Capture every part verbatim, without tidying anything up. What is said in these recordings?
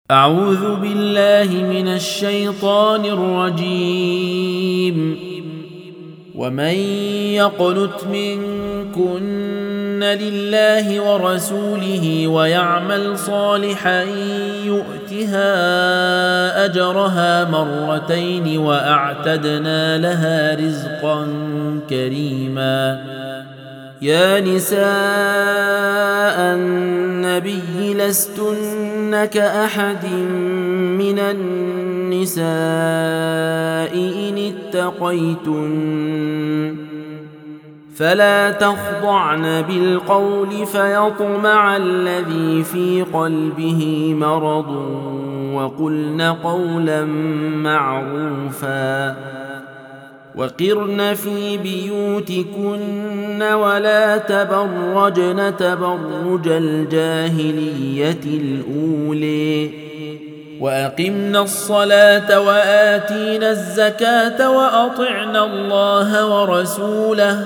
أعوذ بالله من الشيطان الرجيم. ومن يقنت منكن لله ورسوله ويعمل صالحا يؤتها أجرها مرتين وأعتدنا لها رزقا كريما. يا نساء النبي لستن كأحد من النساء إن اتقيتن فلا تخضعن بالقول فيطمع الذي في قلبه مرض وقلن قولا معروفا. وقرن في بيوتكن ولا تبرجن تبرج الجاهلية الأولى وأقمنا الصلاة وآتينا الزكاة وأطعنا الله ورسوله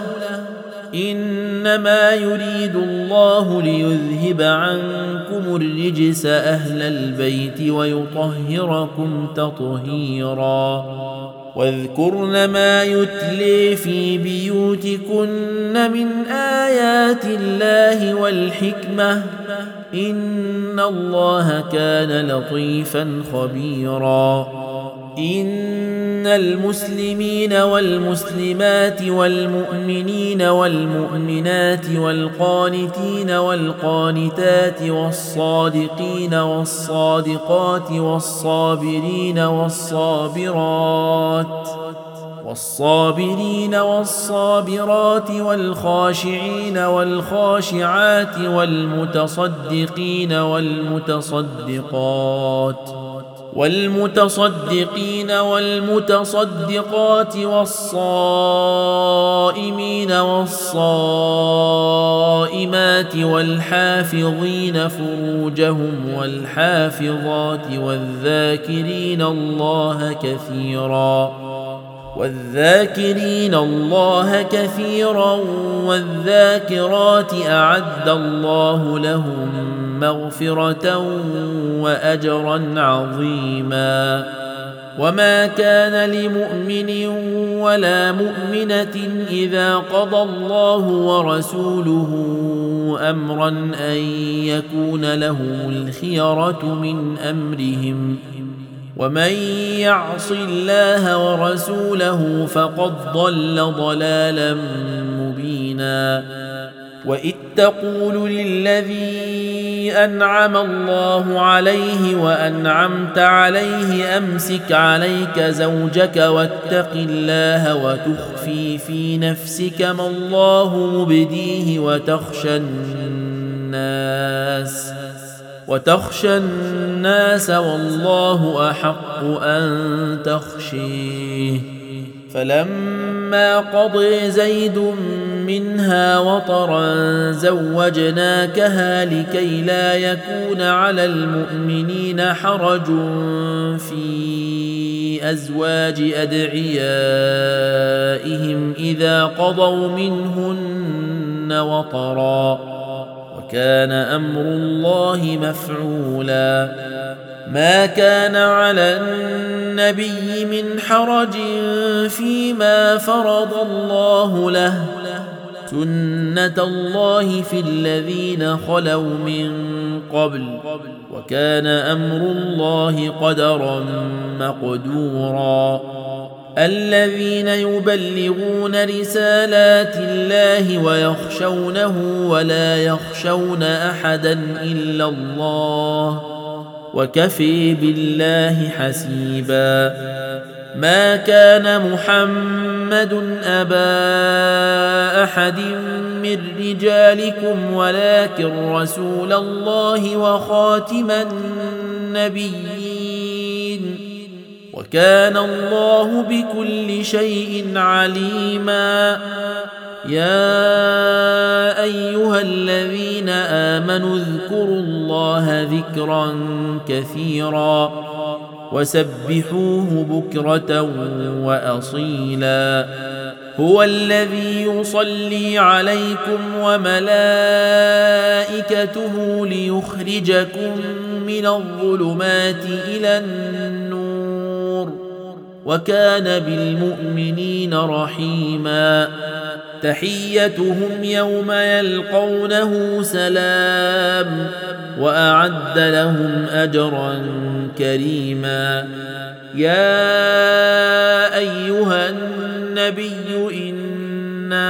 إنما يريد الله ليذهب عنكم الرجس أهل البيت ويطهركم تطهيرا. واذكرن ما يتلي في بيوتكن من آيات الله والحكمة إن الله كان لطيفا خبيرا. إن المسلمين والمسلمات والمؤمنين والمؤمنات والقانتين والقانتات والصادقين والصادقات والصابرين والصابرات والصابرين والصابرات والخاشعين والخاشعات والمتصدقين والمتصدقات والمتصدقين والمتصدقات والصائمين والصائمات والحافظين فروجهم والحافظات والذاكرين الله كثيرا والذاكرين الله كثيرا والذاكرات أعد الله لهم مغفرة وأجرا عظيما. وما كان لمؤمن ولا مؤمنة إذا قضى الله ورسوله أمرا أن يكون لهم الخيرة من أمرهم ومن يعص الله ورسوله فقد ضل ضلالا مبينا. وإذ تقول للذي أنعم الله عليه وأنعمت عليه أمسك عليك زوجك واتق الله وتخفي في نفسك ما الله مبديه وتخشى الناس وتخشى الناس والله أحق أن تخشيه. فلما قضي زيد منها وطرا زوجناكها لكي لا يكون على المؤمنين حرج في أزواج أدعيائهم إذا قضوا منهن وطرا وكان أمر الله مفعولا. ما كان على النبي من حرج فيما فرض الله له سنة الله في الذين خلوا من قبل وكان أمر الله قدرا مقدورا. الذين يبلغون رسالات الله ويخشونه ولا يخشون أحدا إلا الله وكفي بالله حسيبا. ما كان محمد أبا أحد من رجالكم ولكن رسول الله وخاتم النبيين وكان الله بكل شيء عليما. يا أيها الذين آمنوا اذكروا الله ذكرا كثيرا وسبحوه بكرة وأصيلا. هو الذي يصلي عليكم وملائكته ليخرجكم من الظلمات إلى النور وكان بالمؤمنين رحيما تحيتهم يوم يلقونه سلام وأعد لهم أجرا كريما يا أيها النبي إنا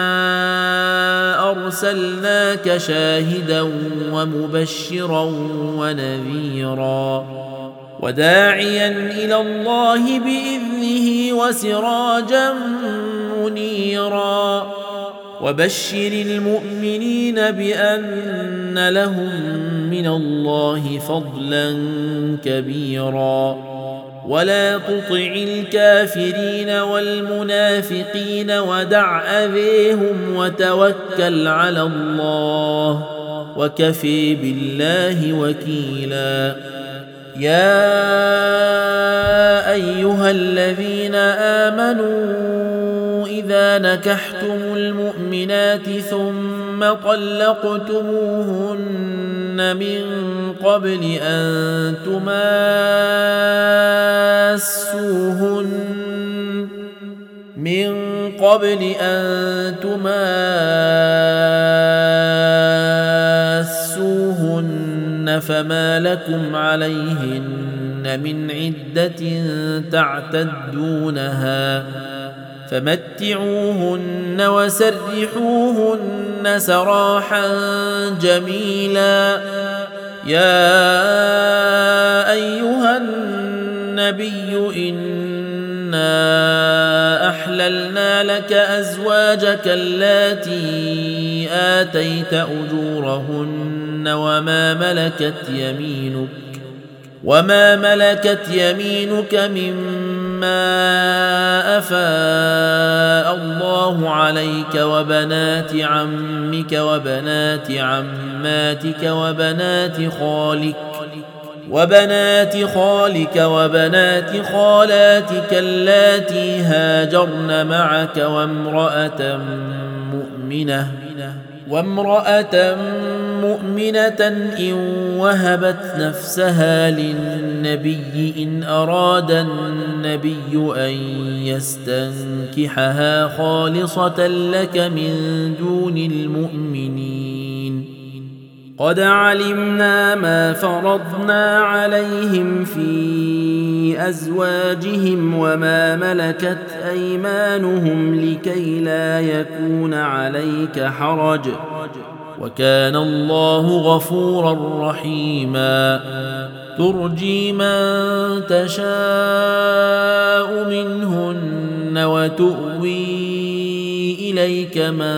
أرسلناك شاهدا ومبشرا ونذيرا وداعيا إلى الله بإذنه وسراجا منيرا وبشر المؤمنين بأن لهم من الله فضلا كبيرا ولا تطع الكافرين والمنافقين ودع أذيهم وتوكل على الله وكفي بالله وكيلا يا أيها الذين آمنوا إذا نكحتم المؤمنات ثم طلقتموهن من قبل أن تماسوهن من قبل أن تماسوهن فما لكم عليهن من عدة تعتدونها فمتعوهن وسرحوهن سراحا جميلا يا أيها النبي إنا أحللنا لك أزواجك اللاتي آتيت أجورهن وما ملكت يمينك وما ملكت يمينك مما أفاء الله عليك وبنات عمك وبنات عماتك وبنات خالك وبنات خالك وبنات خالاتك اللاتي هاجرن معك وامرأة مؤمنة وامرأة مؤمنة إن وهبت نفسها للنبي إن أراد النبي أن يستنكحها خالصة لك من دون المؤمنين قد علمنا ما فرضنا عليهم في أزواجهم وما ملكت أيمانهم لكي لا يكون عليك حرج وكان الله غفورا رحيما ترجي من تشاء منهن وتؤوي إليك من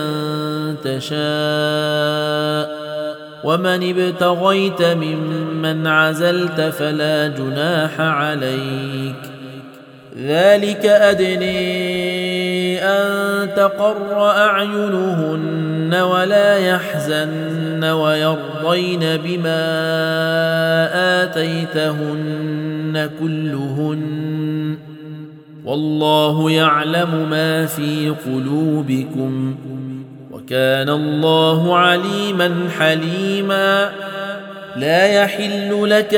تشاء ومن ابتغيت ممن عزلت فلا جناح عليك ذلك أدني أن تقر أعينهن ولا يحزن ويرضين بما آتيتهن كلهن والله يعلم ما في قلوبكم وكان الله عليما حليما لا يحل لك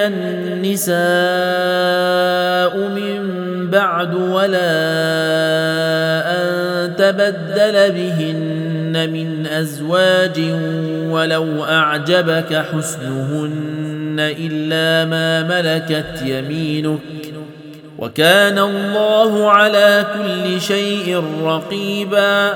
النساء من بعد ولا أن تبدل بهن من أزواج ولو أعجبك حسنهن إلا ما ملكت يمينك وكان الله على كل شيء رقيبا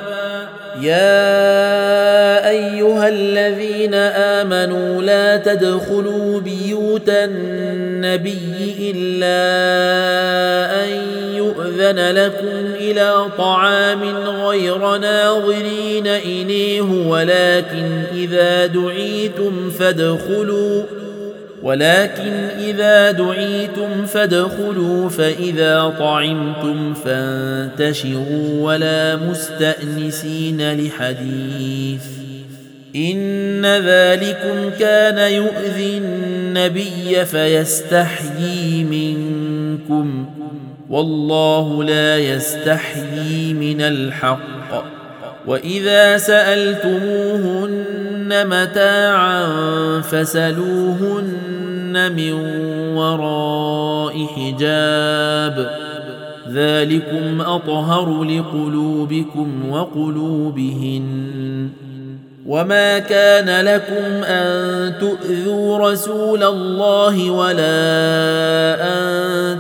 يا أيها الذين آمنوا لا تدخلوا بيوت النبي إلا أن يؤذن لكم إلى طعام غير ناظرين إنيه ولكن إذا دعيتم فادخلوا ولكن إذا دعيتم فادخلوا فإذا طعمتم فانتشروا ولا مستأنسين لحديث إن ذلكم كان يؤذي النبي فيستحيي منكم والله لا يستحيي من الحق وإذا سألتموهن متاعا فسلوهن من وراء حجاب ذلكم أطهر لقلوبكم وقلوبهن وما كان لكم أن تؤذوا رسول الله ولا أن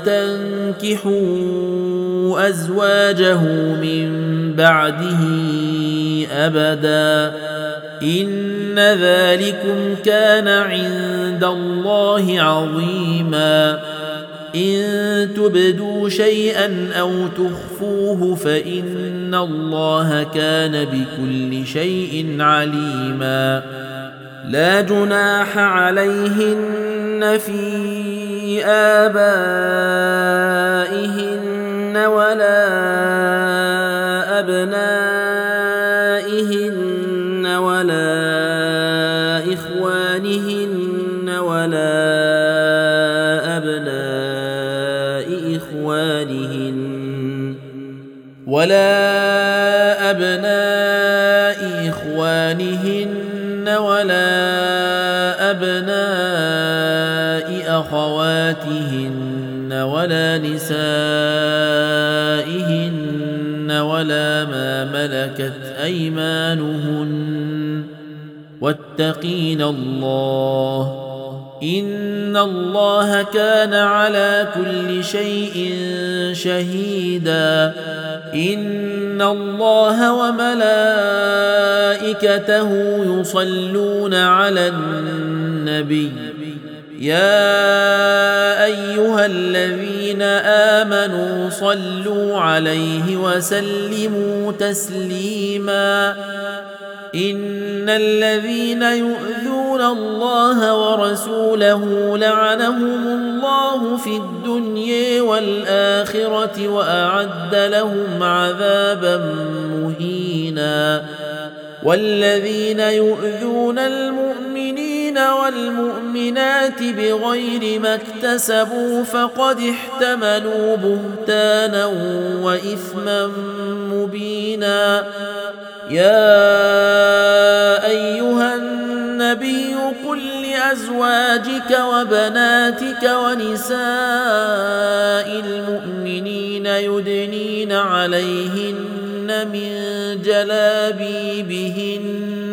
تنكحوا أزواجه من بعده أبدا إن ذلكم كان عند الله عظيما إن تبدوا شيئا أو تخفوه فإن الله كان بكل شيء عليما لا جناح عليهن في آبائهن ولا أبنائهن ولا إخوانهن ولا ولا أبناء إخوانهن ولا أبناء أخواتهن ولا نسائهن ولا ما ملكت أيمانهن واتقين الله إن الله كان على كل شيء شهيدا إن الله وملائكته يصلون على النبي يا أيها الذين آمنوا صلوا عليه وسلموا تسليما إن الذين يؤذون الله ورسوله لعنهم الله في الدنيا والآخرة وأعد لهم عذابا مهينا والذين يؤذون المؤمنين والمؤمنات بغير ما اكتسبوا فقد احتملوا بهتانا وإثما مبينا يا أيها النبي قل لأزواجك وبناتك ونساء المؤمنين يدنين عليهن من جلابيبهن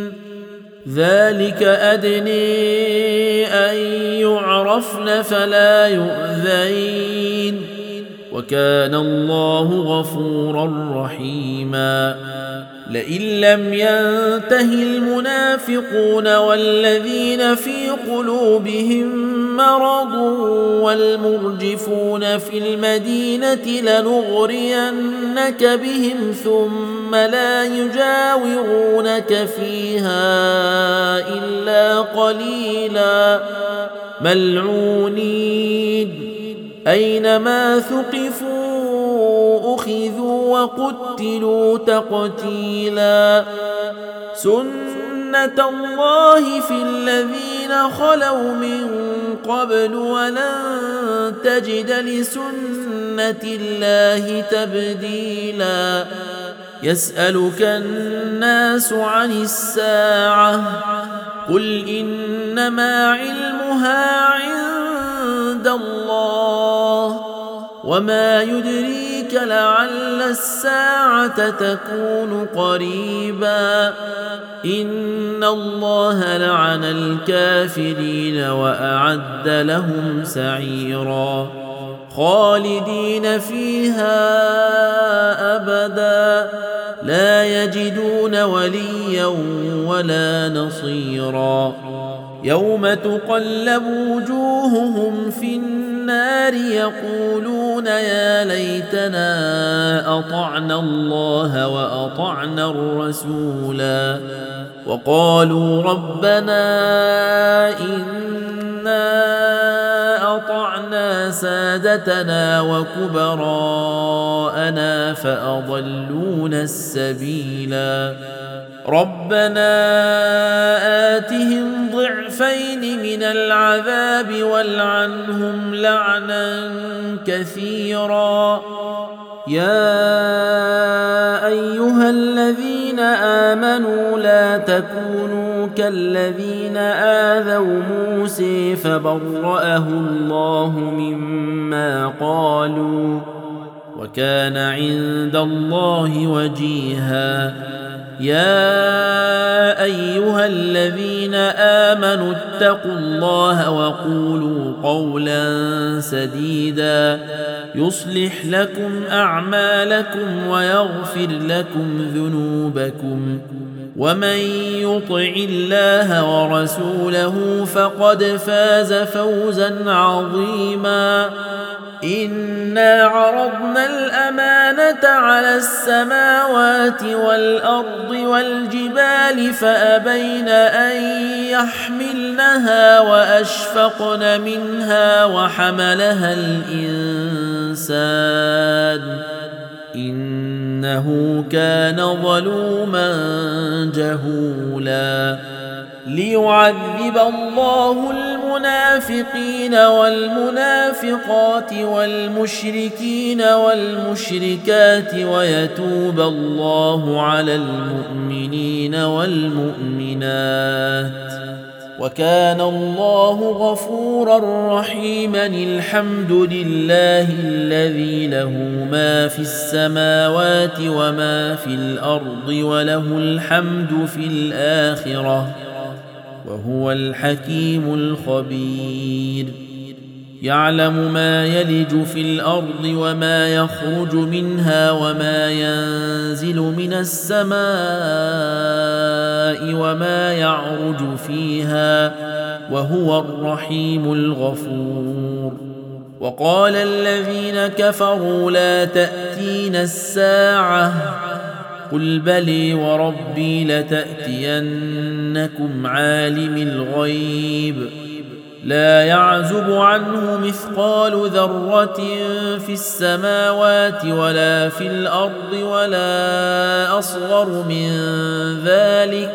ذلك أدني أن يعرفن فلا يؤذين وكان الله غفورا رحيما لئن لم ينته المنافقون والذين في قلوبهم مرض والمرجفون في المدينة لنغرينك بهم ثم لا يجاورونك فيها إلا قليلا ملعونين أينما ثقفوا أخذوا وقتلوا تقتيلا سنة الله في الذين خلوا من قبل ولن تجد لسنة الله تبديلا يسألك الناس عن الساعة قل إنما علمها عند الله وما يدريك لعل الساعة تكون قريبا إن الله لعن الكافرين وأعد لهم سعيرا خالدين فيها أبدا لا يجدون وليا ولا نصيرا يوم تقلب وجوههم في النار يقولون يا ليتنا أطعنا الله وأطعنا الرسولا وقالوا ربنا إنا أطعنا سادتنا وكبراءنا فأضلونا السبيلا ربنا آتهم ضعفين من العذاب والعنهم لعنا كثيرا يا أيها الذين آمنوا لا تكونوا كالذين آذوا موسى فبرأه الله مما قالوا وكان عند الله وجيها. يا أيها الذين آمنوا اتقوا الله وقولوا قولا سديدا يصلح لكم أعمالكم ويغفر لكم ذنوبكم ومن يطع الله ورسوله فقد فاز فوزا عظيما. إنا عرضنا الأمانة على السماوات والأرض والجبال فأبين أن يحملنها وأشفقن منها وحملها الإنسان إنه كان ظلوما جهولا. ليعذب الله المنافقين والمنافقات والمشركين والمشركات ويتوب الله على المؤمنين والمؤمنات وكان الله غفورا رحيما. الحمد لله الذي له ما في السماوات وما في الأرض وله الحمد في الآخرة وهو الحكيم الخبير. يعلم ما يلج في الأرض وما يخرج منها وما ينزل من السماء وما يعرج فيها وهو الرحيم الغفور. وقال الذين كفروا لا تأتينا الساعة قل بلي وربي لتأتينكم عالم الغيب لا يعزب عنه مثقال ذرة في السماوات ولا في الأرض ولا أصغر من ذلك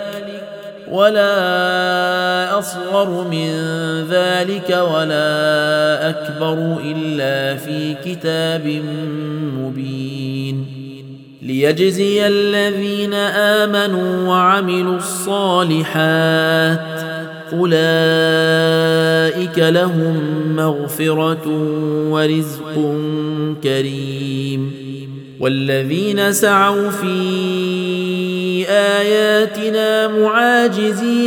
ولا أصغر من ذلك ولا أكبر إلا في كتاب مبين. ليجزي الذين آمنوا وعملوا الصالحات أولئك لهم مغفرة ورزق كريم. والذين سعوا في آياتنا معاجزين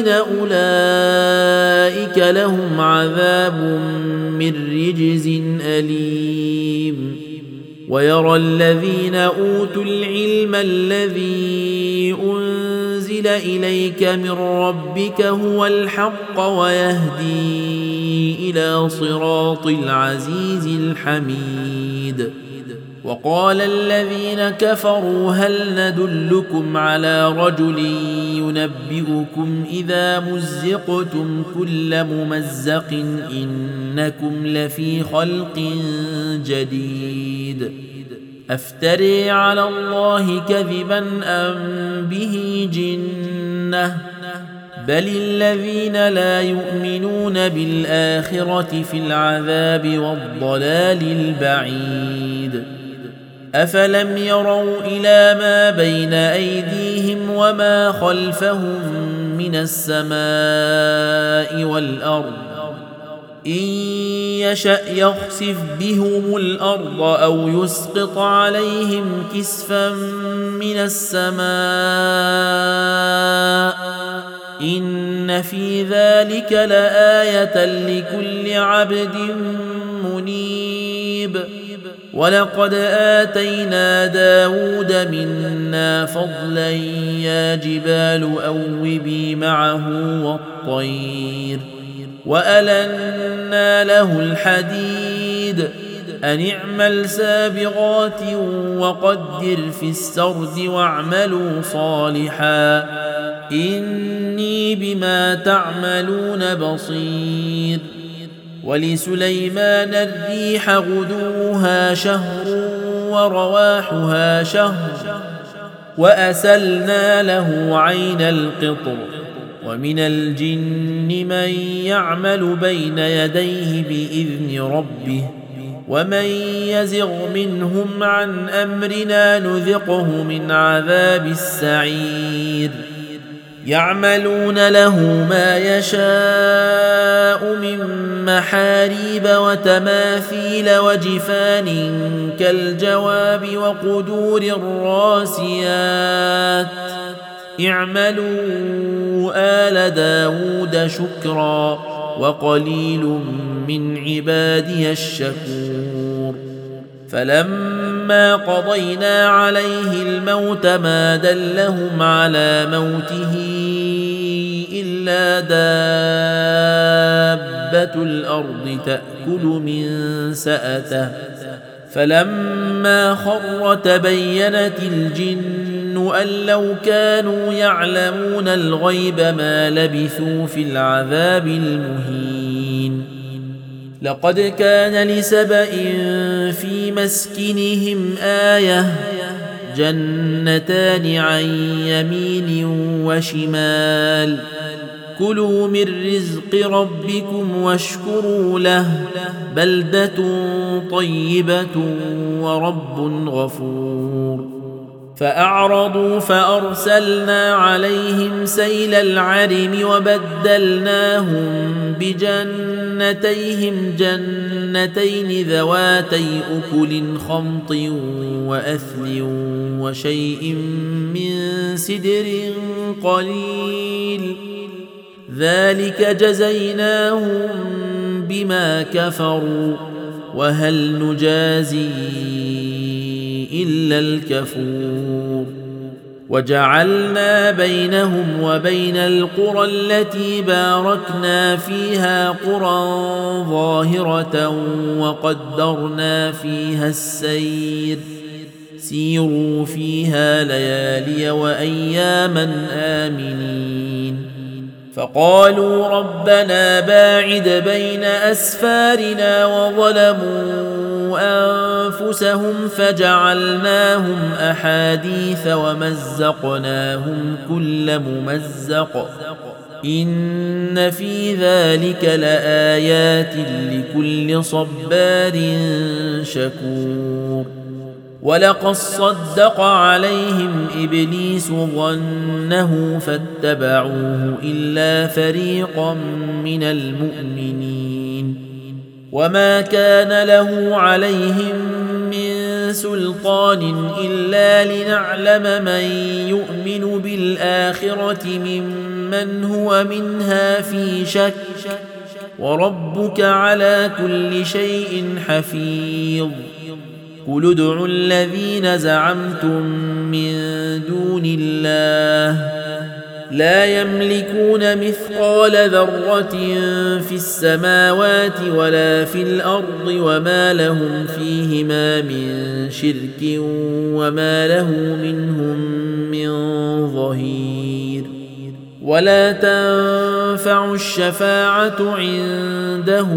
أولئك لهم عذاب من رجز أليم. ويرى الذين أوتوا العلم الذي أنزل إليك من ربك هو الحق ويهدي إلى صراط العزيز الحميد. وقال الذين كفروا هل ندلكم على رجل ينبئكم إذا مزقتم كل ممزق إنكم لفي خلق جديد أفتري على الله كذبا أم به جنة بل الذين لا يؤمنون بالآخرة في العذاب والضلال البعيد. أفلم يروا إلى ما بين أيديهم وما خلفهم من السماء والأرض إن يشأ يخسف بهم الأرض أو يسقط عليهم كسفا من السماء إن في ذلك لآية لكل عبد منيب. ولقد آتينا داود منا فضلا يا جبال أوبي معه والطير وألنا له الحديد أن اعمل سابغات وقدر في السرد واعملوا صالحا إني بما تعملون بصير. ولسليمان الريح غدوها شهر ورواحها شهر وأسلنا له عين القطر ومن الجن من يعمل بين يديه بإذن ربه ومن يزغ منهم عن أمرنا نذقه من عذاب السعير. يعملون له ما يشاء من محاريب وتماثيل وجفان كالجواب وقدور الراسيات اعملوا آل داود شكرا وقليل من عبادي الشكور فلما قضينا عليه الموت ما دلهم على موته إلا دابة الأرض تأكل من سأته فلما خر تبينت الجن أن لو كانوا يعلمون الغيب ما لبثوا في العذاب المهين لقد كان لسبإ في مسكنهم آية جنتان عن يمين وشمال كلوا من رزق ربكم واشكروا له بلدة طيبة ورب غفور فأعرضوا فأرسلنا عليهم سيل العرم وبدلناهم بجنتيهم جنتين ذواتي أكل خمط وأثل وشيء من سدر قليل ذلك جزيناهم بما كفروا وهل نجازي إلا الكفور وجعلنا بينهم وبين القرى التي باركنا فيها قرى ظاهرة وقدرنا فيها السير سيروا فيها ليالي وأياما آمنين فقالوا ربنا باعد بين أسفارنا وظلموا أنفسهم فجعلناهم أحاديث ومزقناهم كل ممزق إن في ذلك لآيات لكل صبار شكور ولقد صدق عليهم إبليس ظنه فاتبعوه إلا فريقا من المؤمنين وما كان له عليهم من سلطان إلا لنعلم من يؤمن بالآخرة ممن هو منها في شك وربك على كل شيء حفيظ قل ادعوا الذين زعمتم من دون الله لا يملكون مثقال ذرة في السماوات ولا في الأرض وما لهم فيهما من شرك وما له منهم من ظهير ولا تنفع الشفاعة عنده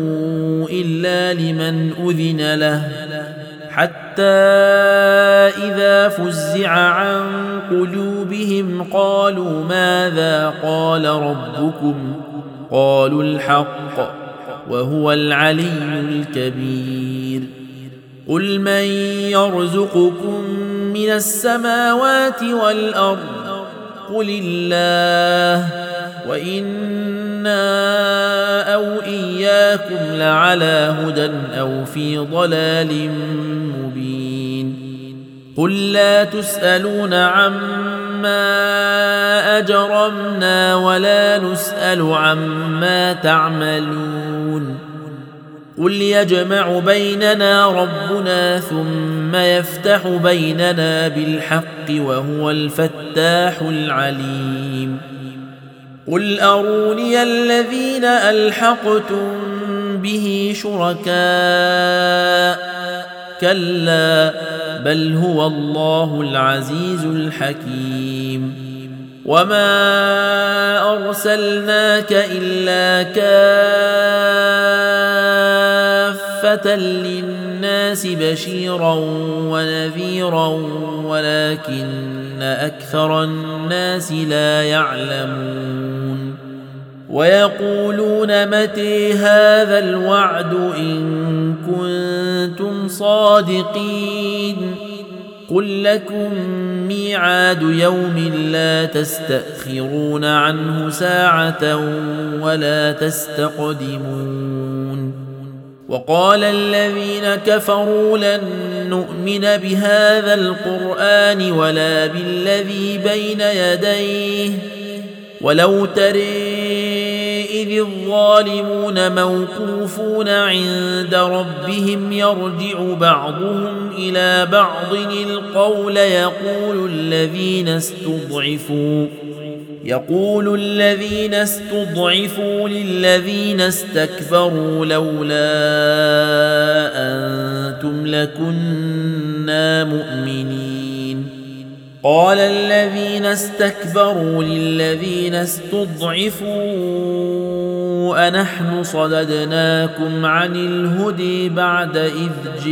إلا لمن أذن له حتى إذا فزع عن قلوبهم قالوا ماذا قال ربكم قالوا الحق وهو العلي الكبير قل من يرزقكم من السماوات والأرض قل الله وإنا أو إياكم لعلى هدى أو في ضلال مبين قل لا تسألون عما أجرمنا ولا نسأل عما تعملون قل يجمع بيننا ربنا ثم يفتح بيننا بالحق وهو الفتاح العليم قل أروني الذين ألحقتم به شركاء كلا بل هو الله العزيز الحكيم وما أرسلناك إلا كافة للناس بشيرا ونذيرا ولكن أكثر الناس لا يعلمون ويقولون متى هذا الوعد إن كنتم صادقين قل لكم ميعاد يوم لا تستأخرون عنه ساعة ولا تستقدمون وقال الذين كفروا لن نؤمن بهذا القرآن ولا بالذي بين يديه ولو ترى إذ الظالمون موقوفون عند ربهم يرجع بعضهم إلى بعض القول يقول الذين استضعفوا يقول الذين استضعفوا للذين استكبروا لولا أنتم لكنا مؤمنين قال الذين استكبروا للذين استضعفوا أنحن صددناكم عن الهدى بعد إذ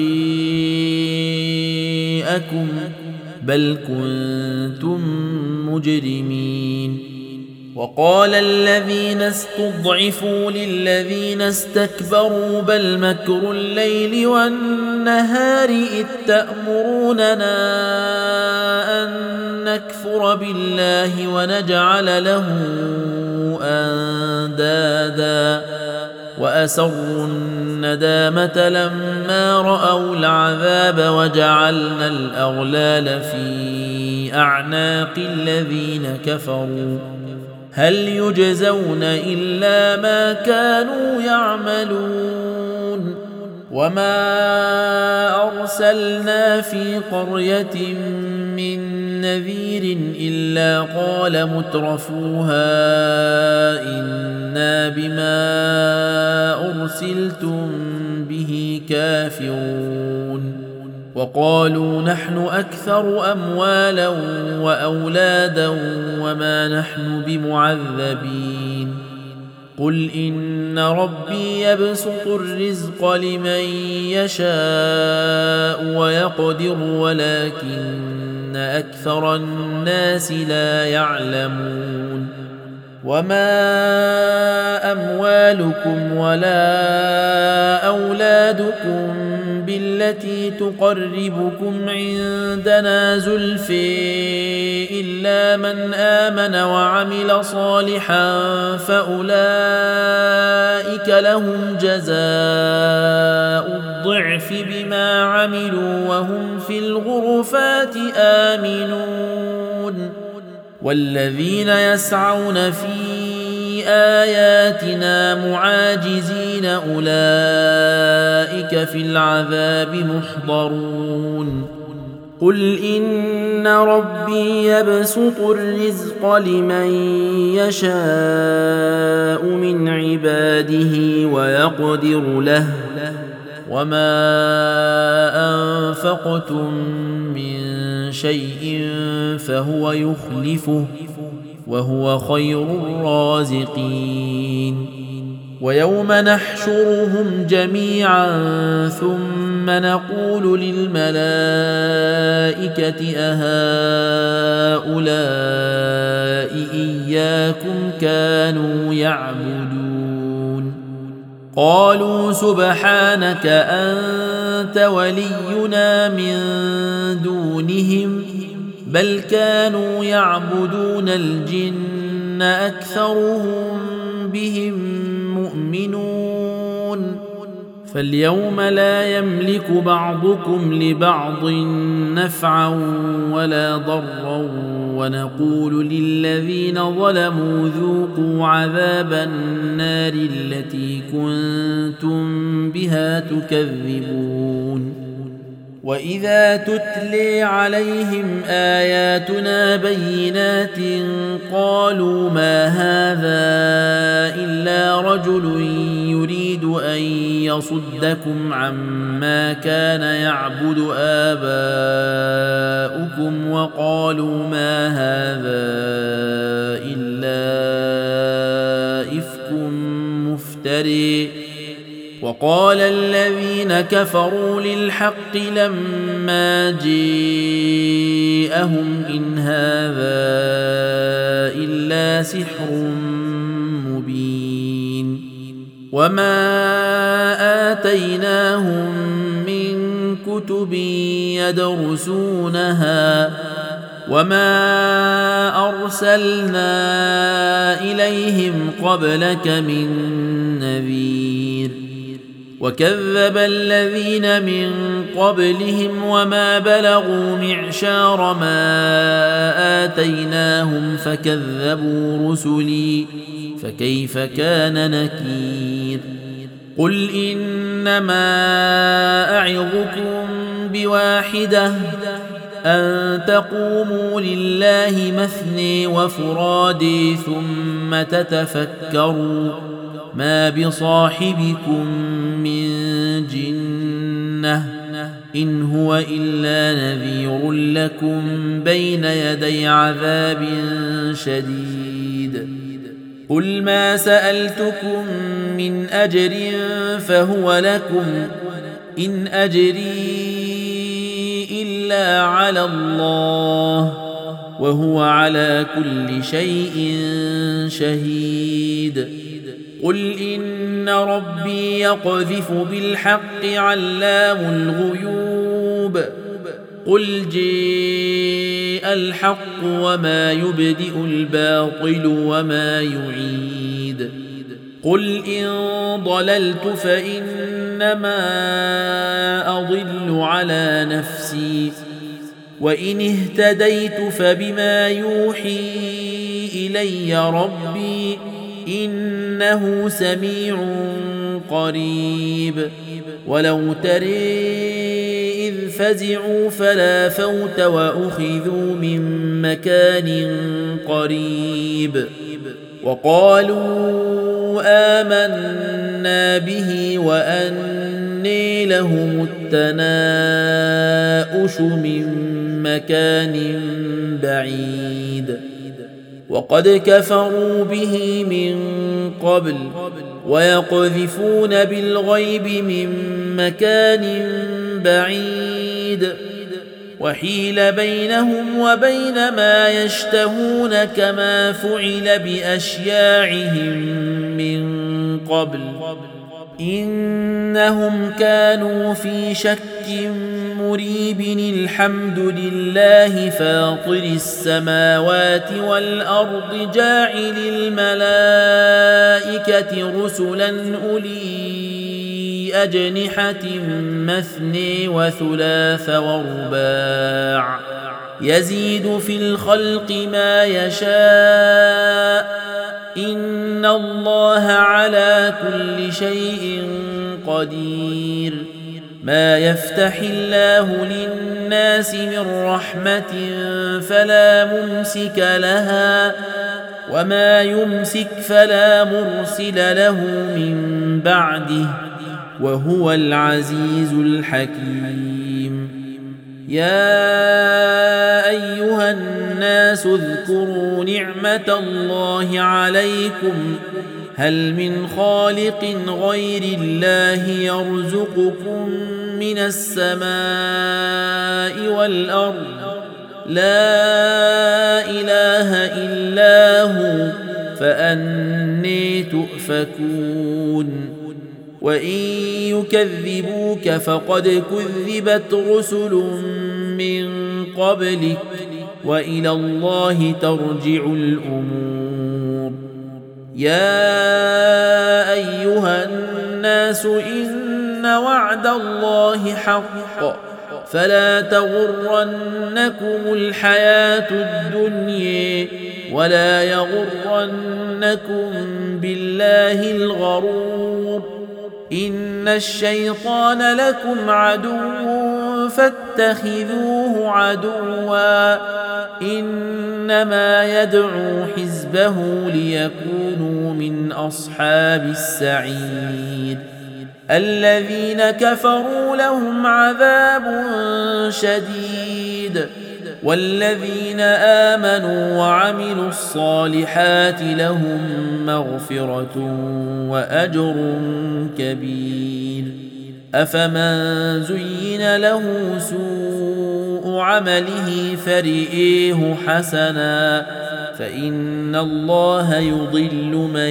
جاءكم بل كنتم مجرمين وقال الذين استضعفوا للذين استكبروا بل مكر الليل والنهار إذ تأمروننا أن نكفر بالله ونجعل له أندادا وأسروا الندامة لما رأوا العذاب وجعلنا الأغلال في أعناق الذين كفروا هل يجزون إلا ما كانوا يعملون وما أرسلنا في قرية من نذير إلا قال مترفوها إنا بما أرسلتم به كافرون وقالوا نحن أكثر أموالا وأولادا وما نحن بمعذبين قل إن ربي يبسط الرزق لمن يشاء ويقدر ولكن أكثر الناس لا يعلمون وما أموالكم ولا أولادكم بالتي تقربكم عندنا زلفى إلا من آمن وعمل صالحا فأولئك لهم جزاء الضعف بما عملوا وهم في الغرفات آمنون والذين يسعون في آياتنا معاجزين أولئك في العذاب محضرون قل إن ربي يبسط الرزق لمن يشاء من عباده ويقدر له وما أنفقتم من شيء فهو يخلفه وهو خير الرازقين ويوم نحشرهم جميعا ثم نقول للملائكة أهؤلاء إياكم كانوا يعبدون قالوا سبحانك أنت ولينا من دونهم بل كانوا يعبدون الجن أكثرهم بهم مؤمنون فاليوم لا يملك بعضكم لبعض نفعا ولا ضرا ونقول للذين ظلموا ذوقوا عذاب النار التي كنتم بها تكذبون وإذا تتلي عليهم آياتنا بينات قالوا ما هذا إلا رجل يريد أن يصدكم عما كان يعبد آباؤكم وقالوا ما هذا إلا إفك مفتري وقال الذين كفروا للحق لما جاءهم إن هذا إلا سحر مبين وما آتيناهم من كتب يدرسونها وما أرسلنا إليهم قبلك من نذير وكذب الذين من قبلهم وما بلغوا معشار ما آتيناهم فكذبوا رسلي فكيف كان نكير قل إنما أعظكم بواحدة أن تقوموا لله مثني وفرادي ثم تتفكروا ما بصاحبكم من جنة إن هو إلا نذير لكم بين يدي عذاب شديد قل ما سألتكم من أجر فهو لكم إن أجري إلا على الله وهو على كل شيء شهيد قل إن ربي يقذف بالحق علام الغيوب قل جاء الحق وما يبدئ الباطل وما يعيد قل إن ضللت فإنما أضل على نفسي وإن اهتديت فبما يوحي إلي ربي إنه سميع قريب ولو ترى إذ فزعوا فلا فوت وأخذوا من مكان قريب وقالوا آمنا به وأني لهم التناؤش من مكان بعيد وقد كفروا به من قبل ويقذفون بالغيب من مكان بعيد وحيل بينهم وبين ما يشتهون كما فعل بأشياعهم من قبل إنهم كانوا في شك مريب الحمد لله فاطر السماوات والأرض جاعل الملائكة رسلا أولي أجنحة مثني وثلاث ورباع يزيد في الخلق ما يشاء إن الله على كل شيء قدير ما يفتح الله للناس من رحمة فلا ممسك لها وما يمسك فلا مرسل له من بعده وهو العزيز الحكيم يا أيها الناس اذكروا نعمة الله عليكم هل من خالق غير الله يرزقكم من السماء والأرض لا إله إلا هو فأني تؤفكون وإن يكذبوك فقد كذبت رسل من قبلك وإلى الله ترجع الأمور يا أيها الناس إن وعد الله حق فلا تغرنكم الحياة الدنيا ولا يغرنكم بالله الغرور إن الشيطان لكم عدو فاتخذوه عدوا إنما يدعو حزبه ليكونوا من أصحاب السعير الذين كفروا لهم عذاب شديد والذين آمنوا وعملوا الصالحات لهم مغفرة وأجر كبير أفمن زين له سوء عمله فرئيه حسنا فإن الله يضل من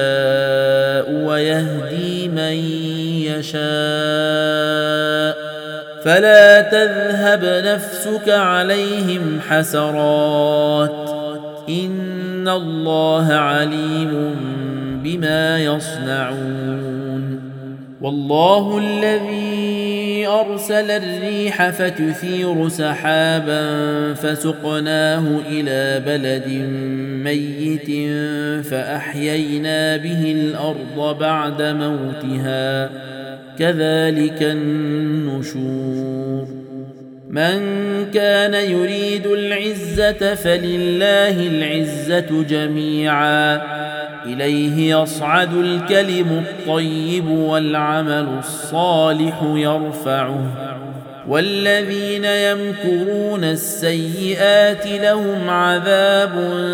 يشاء ويهدي من يشاء فلا تذهب نفسك عليهم حسرات إن الله عليم بما يصنعون. والله الذي أرسل الريح فتثير سحابا فسقناه إلى بلد ميت فأحيينا به الأرض بعد موتها كذلك النشور. من كان يريد العزة فلله العزة جميعا إليه يصعد الكلم الطيب والعمل الصالح يرفعه والذين يمكرون السيئات لهم عذاب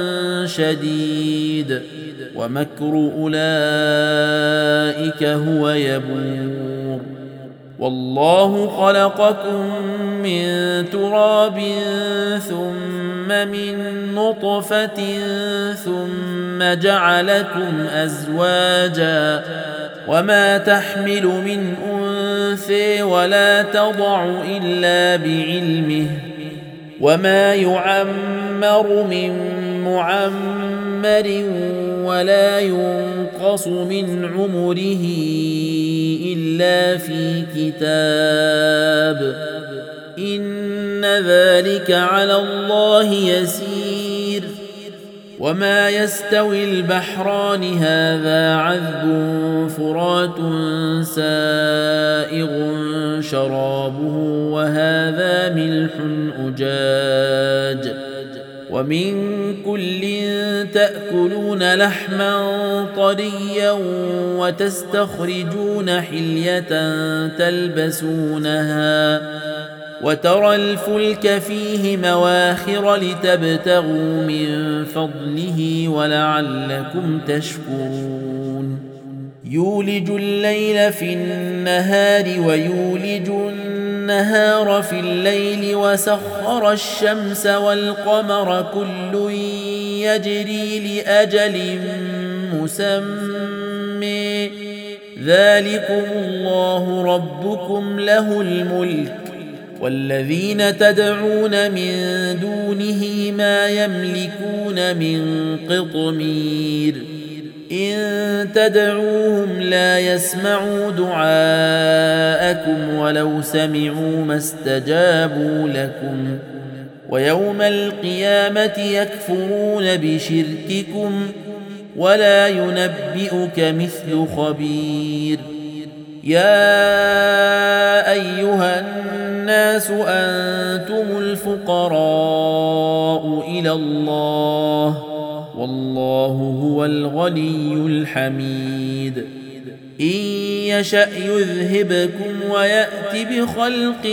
شديد ومكر أولئك هو يبور. والله خلقكم من تراب ثم من نطفة ثم جعلكم أزواجا وما تحمل من أنثى ولا تضع إلا بعلمه وما يعمر من معمر ولا ينقص من عمره إلا في كتاب إن ذلك على الله يسير. وما يستوي البحران هذا عذب فرات سائغ شرابه وهذا ملح أجاج ومن كل تأكلون لحما طريا وتستخرجون حلية تلبسونها وترى الفلك فيه مواخر لتبتغوا من فضله ولعلكم تشكرون. يولج الليل في النهار ويولج النهار في الليل وسخر الشمس والقمر كل يجري لأجل مسمى ذلكم الله ربكم له الملك والذين تدعون من دونه ما يملكون من قطمير إن تدعوهم لا يسمعوا دعاءكم ولو سمعوا ما استجابوا لكم ويوم القيامة يكفرون بشرككم ولا ينبئك مثل خبير. يا أيها الناس أنتم الفقراء إلى الله والله هو الغني الحميد. إن يشأ يذهبكم ويأت بخلق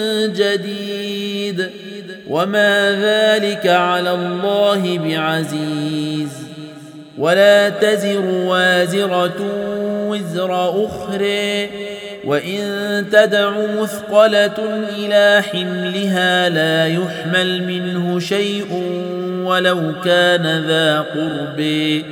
جديد وما ذلك على الله بعزيز. ولا تزر وازرة وزر أخرى وإن تدع مثقلة إلى حملها لا يحمل منه شيء ولو كان ذا قرب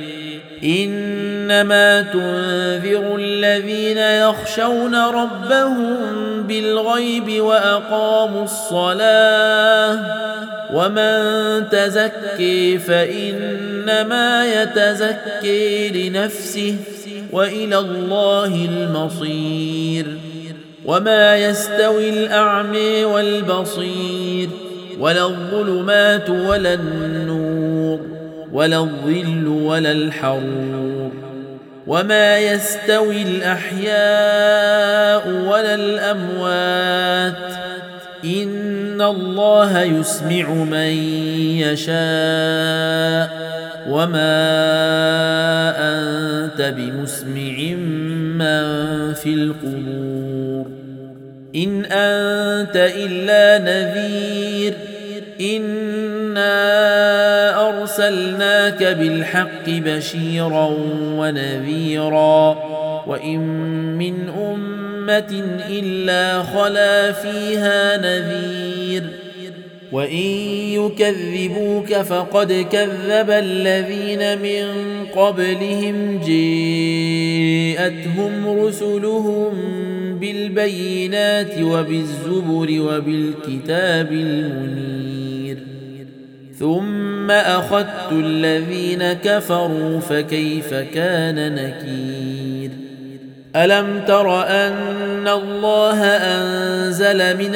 إنما تنذر الذين يخشون ربهم بالغيب وأقاموا الصلاة ومن تزكي فإنما يتزكي لنفسه وإلى الله المصير. وما يستوي الأعمى والبصير ولا الظلمات ولا النور ولا الظل ولا الحرور وما يستوي الأحياء ولا الأموات إن الله يسمع من يشاء وما أنت بمسمع من في القبور إن أنت إلا نذير إنا أرسلناك بالحق بشيرا ونذيرا وإن من أمة إلا خلا فيها نذير وإن يكذبوك فقد كذب الذين من قبلهم جاءتهم رسلهم بالبينات وبالزبر وبالكتاب المنير ثم أخذت الذين كفروا فكيف كان نكير ألم تر أن الله أنزل من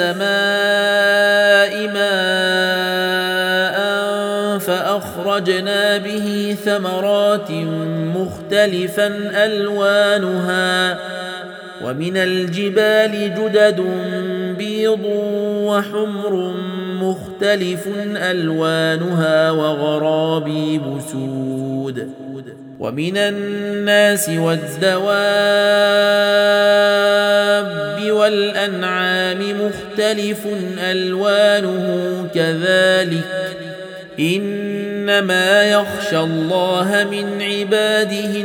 السماء ماء فأخرجنا به ثمرات مختلفا ألوانها ومن الجبال جدد بيض وحمر مختلف ألوانها وغرابيب سود ومن الناس والدواب والأنعام مختلف ألوانه كذلك إنما يخشى الله من عباده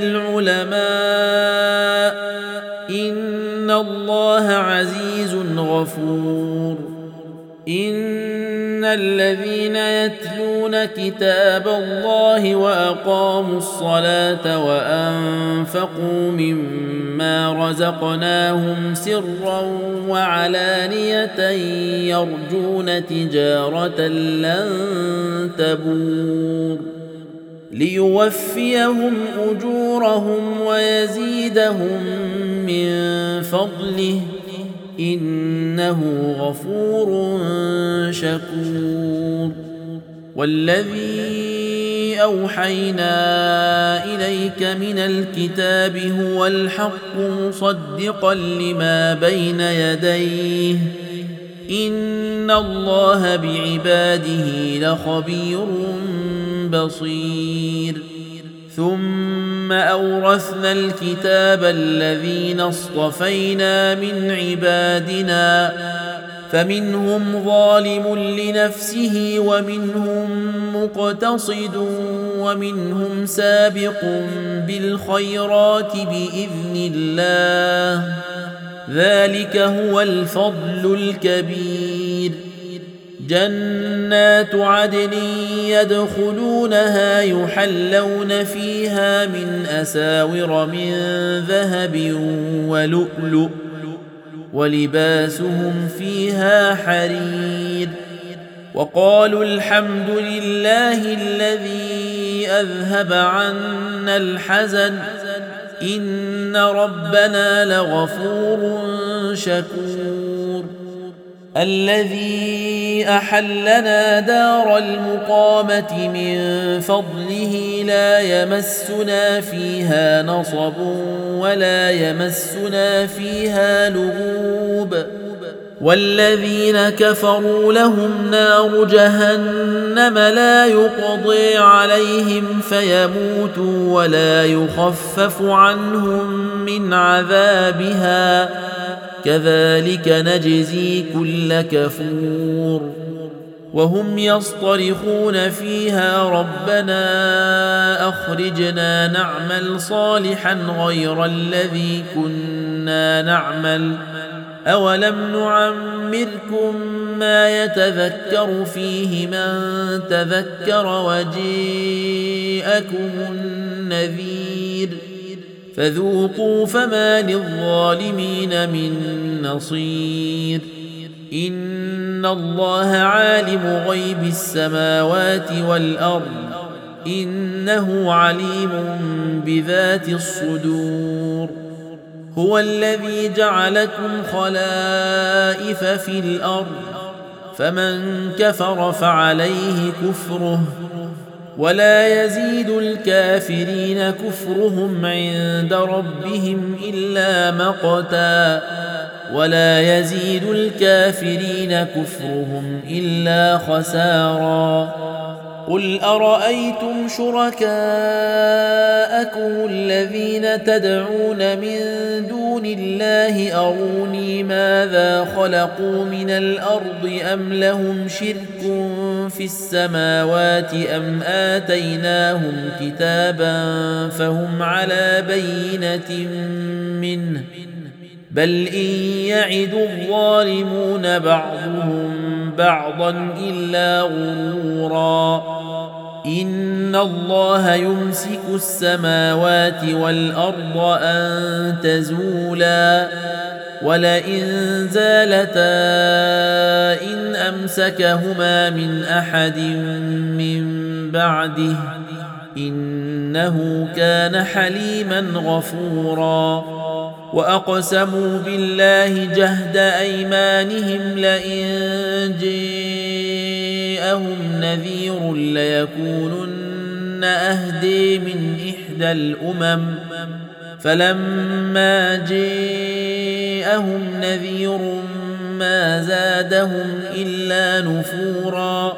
العلماء إن الله عزيز غفور إن الذين يتلون كتاب الله وأقاموا الصلاة وأنفقوا مما رزقناهم سرا وعلانية يرجون تجارة لن تبور ليوفيهم أجورهم ويزيدهم من فضله إنه غفور شكور والذي أوحينا إليك من الكتاب هو الحق مصدقا لما بين يديه إن الله بعباده لخبير بصير ثم أورثنا الكتاب الذين اصطفينا من عبادنا فمنهم ظالم لنفسه ومنهم مقتصد ومنهم سابق بالخيرات بإذن الله ذلك هو الفضل الكبير جنات عدن يدخلونها يحلون فيها من أساور من ذهب ولؤلؤ ولباسهم فيها حرير وقالوا الحمد لله الذي أذهب عنا الحزن إن ربنا لغفور شكور الذي أحلنا دار المقامة من فضله لا يمسنا فيها نصب ولا يمسنا فيها لغوب والذين كفروا لهم نار جهنم لا يقضي عليهم فيموتوا ولا يخفف عنهم من عذابها كذلك نجزي كل كفور وهم يصطرخون فيها ربنا أخرجنا نعمل صالحا غير الذي كنا نعمل أولم نعمركم ما يتذكر فيه من تذكر وجيءكم النذير فذوقوا فما للظالمين من نصير إن الله عالم غيب السماوات والأرض إنه عليم بذات الصدور هو الذي جعلكم خلائف في الأرض فمن كفر فعليه كفره ولا يزيد الكافرين كفرهم عند ربهم إلا مقتا ولا يزيد الكافرين كفرهم إلا خسارا قل أرأيتم شركاءكم الذين تدعون من دون الله أروني ماذا خلقوا من الأرض أم لهم شرك في السماوات أم آتيناهم كتابا فهم على بينة منه بل إن يعد الظالمون بعضهم بعضا إلا غرورا إن الله يمسك السماوات والأرض أن تزولا ولئن زالتا إن أمسكهما من أحد من بعده إنه كان حليما غفورا وأقسموا بالله جهد أيمانهم لئن جاءهم نذير ليكونن أهدي من إحدى الأمم فلما جاءهم نذير ما زادهم إلا نفورا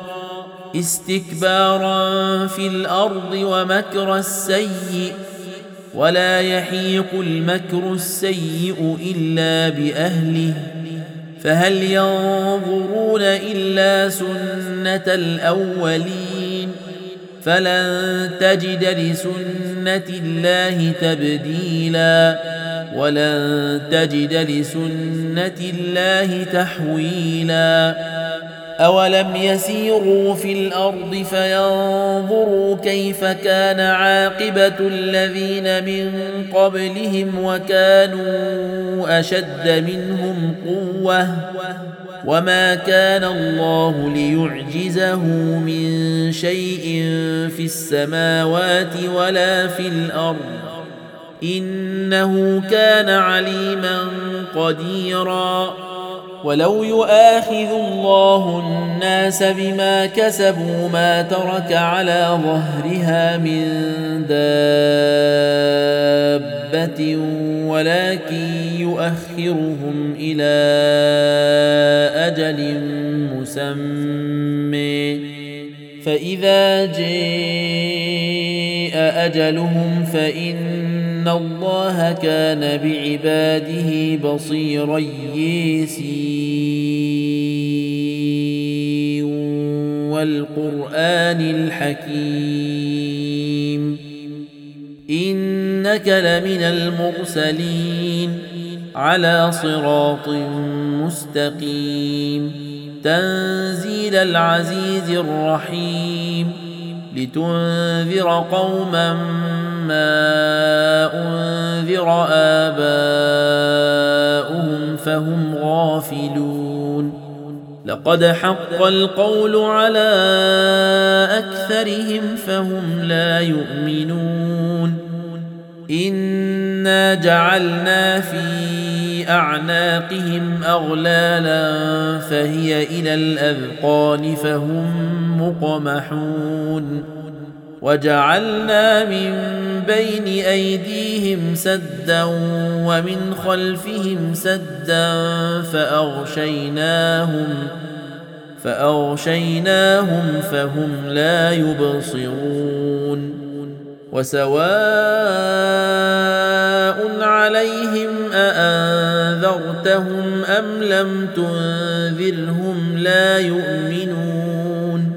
استكبارا في الأرض ومكر السيء ولا يحيق المكر السيء إلا بأهله فهل ينظرون إلا سنة الأولين فلن تجد لسنة الله تبديلا ولن تجد لسنة الله تحويلا أولم يسيروا في الأرض فينظروا كيف كان عاقبة الذين من قبلهم وكانوا أشد منهم قوة وما كان الله ليعجزه من شيء في السماوات ولا في الأرض إنه كان عليما قديرا ولو يؤاخذ الله الناس بما كسبوا ما ترك على ظهرها من دابة ولكن يؤخرهم إلى أجل مسمى فإذا جاء أجلهم فإن الله كان بعباده بصيرا يسير والقرآن الحكيم إنك لمن المرسلين على صراط مستقيم تنزيل العزيز الرحيم لتنذر قوما ما أنذر آباؤهم فهم غافلون لقد حق القول على أكثرهم فهم لا يؤمنون إنا جعلنا في أعناقهم أغلالا فهي إلى الأذقان فهم مقمحون وجعلنا من بين أيديهم سدا ومن خلفهم سدا فأغشيناهم فأغشيناهم فهم لا يبصرون وسواء عليهم أأنذرتهم أم لم تنذرهم لا يؤمنون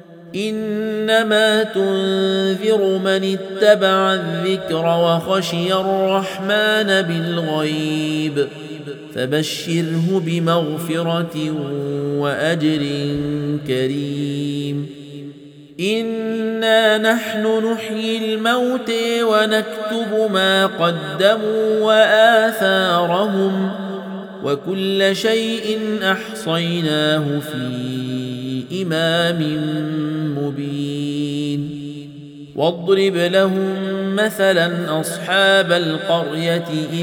إنما تنذر من اتبع الذكر وخشي الرحمن بالغيب فبشره بمغفرة وأجر كريم إنا نحن نحيي الموت ونكتب ما قدموا وآثارهم وكل شيء أحصيناه في إمام مبين واضرب لهم مثلا أصحاب القرية إذ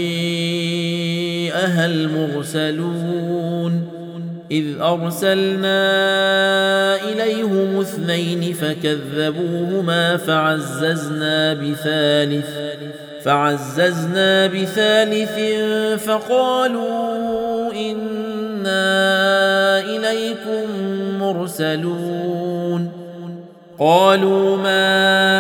جاءها المرسلون إذ أرسلنا إليهم اثنين فكذبوهما فعززنا بثالث فعززنا بثالث فقالوا إنا إليكم مرسلون قالوا ما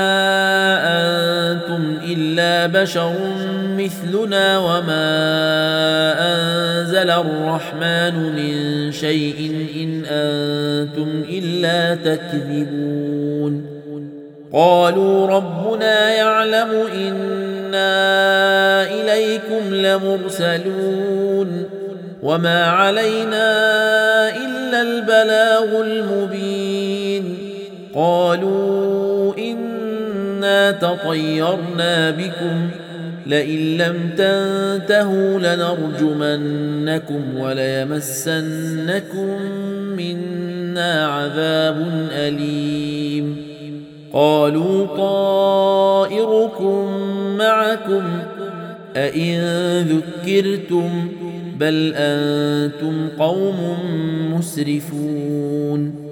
أنتم إلا بشر مثلنا وما أنزل الرحمن من شيء إن أنتم إلا تكذبون قالوا ربنا يعلم إنا إليكم لمرسلون وما علينا إلا البلاغ المبين قالوا إنا تطيرنا بكم لئن لم تنتهوا لنرجمنكم وليمسنكم منا عذاب أليم قالوا طائركم معكم أئن ذكرتم بل أنتم قوم مسرفون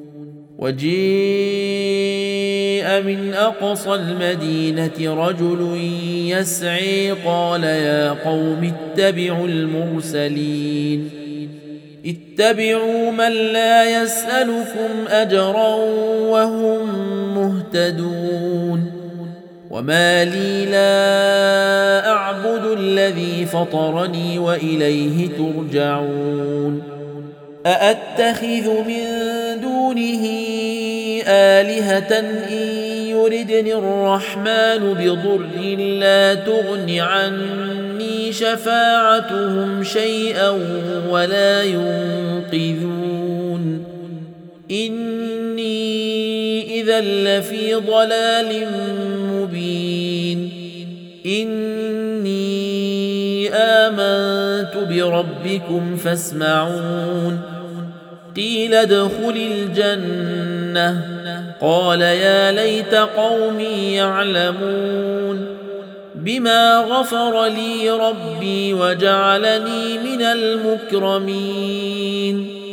وجيء من أقصى المدينة رجل يسعي قال يا قوم اتبعوا المرسلين اتبعوا من لا يسألكم أجرا وهم مهتدون وما لي لا أعبد الذي فطرني وإليه ترجعون أأتخذ من دونه آلهة إن يردني الرحمن بضر لا تغن عني شفاعتهم شيئا ولا ينقذون إني إذا لفي ضلال مبين إني آمنت بربكم فاسمعون قيل ادخل الجنة قال يا ليت قومي يعلمون بما غفر لي ربي وجعلني من المكرمين